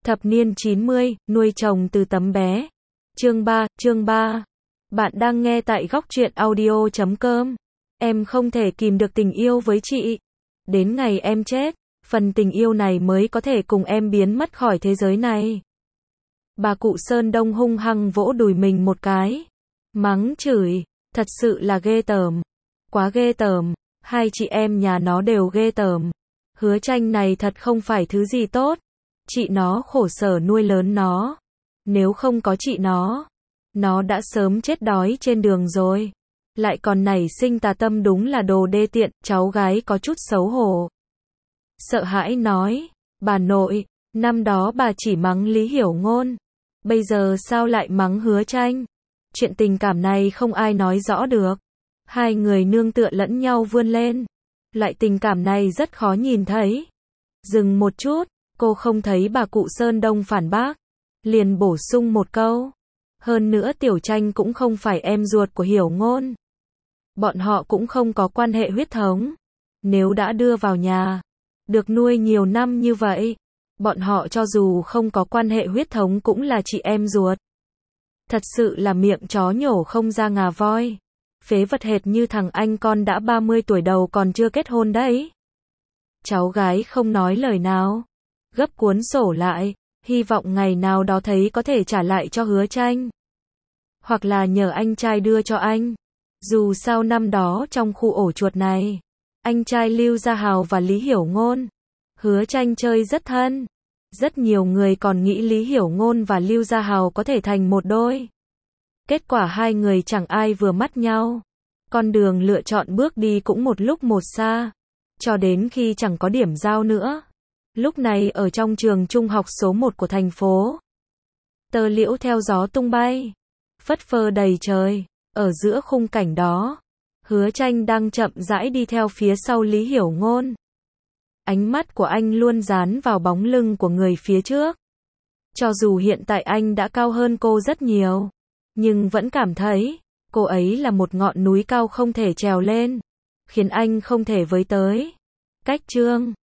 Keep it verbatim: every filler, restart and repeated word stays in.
Thập niên chín mươi, nuôi chồng từ tấm bé. Chương ba, chương ba. Bạn đang nghe tại góc truyện audio chấm com. Em không thể kìm được tình yêu với chị. Đến ngày em chết, phần tình yêu này mới có thể cùng em biến mất khỏi thế giới này. Bà cụ Sơn Đông hung hăng vỗ đùi mình một cái. Mắng chửi, thật sự là ghê tởm. Quá ghê tởm, hai chị em nhà nó đều ghê tởm. Hứa Tranh này thật không phải thứ gì tốt. Chị nó khổ sở nuôi lớn nó. Nếu không có chị nó, nó đã sớm chết đói trên đường rồi. Lại còn nảy sinh tà tâm, đúng là đồ đê tiện. Cháu gái có chút xấu hổ, sợ hãi nói, bà nội, năm đó bà chỉ mắng Lý Hiểu Ngôn, bây giờ sao lại mắng Hứa Tranh? Chuyện tình cảm này không ai nói rõ được. Hai người nương tựa lẫn nhau vươn lên. Loại tình cảm này rất khó nhìn thấy. Dừng một chút, cô không thấy bà cụ Sơn Đông phản bác, liền bổ sung một câu. Hơn nữa Tiểu Tranh cũng không phải em ruột của Hiểu Ngôn. Bọn họ cũng không có quan hệ huyết thống. Nếu đã đưa vào nhà, được nuôi nhiều năm như vậy, bọn họ cho dù không có quan hệ huyết thống cũng là chị em ruột. Thật sự là miệng chó nhổ không ra ngà voi. Phế vật hệt như thằng anh con đã ba mươi tuổi đầu còn chưa kết hôn đấy. Cháu gái không nói lời nào, gấp cuốn sổ lại, hy vọng ngày nào đó thấy có thể trả lại cho Hứa Tranh. Hoặc là nhờ anh trai đưa cho anh. Dù sao năm đó trong khu ổ chuột này, anh trai Lưu Gia Hào và Lý Hiểu Ngôn, Hứa Tranh chơi rất thân. Rất nhiều người còn nghĩ Lý Hiểu Ngôn và Lưu Gia Hào có thể thành một đôi. Kết quả hai người chẳng ai vừa mắt nhau. Con đường lựa chọn bước đi cũng một lúc một xa. Cho đến khi chẳng có điểm giao nữa. Lúc này ở trong trường trung học số một của thành phố, tơ liễu theo gió tung bay, phất phơ đầy trời. Ở giữa khung cảnh đó, Hứa Tranh đang chậm rãi đi theo phía sau Lý Hiểu Ngôn. Ánh mắt của anh luôn dán vào bóng lưng của người phía trước. Cho dù hiện tại anh đã cao hơn cô rất nhiều, nhưng vẫn cảm thấy cô ấy là một ngọn núi cao không thể trèo lên, khiến anh không thể với tới. Cách chương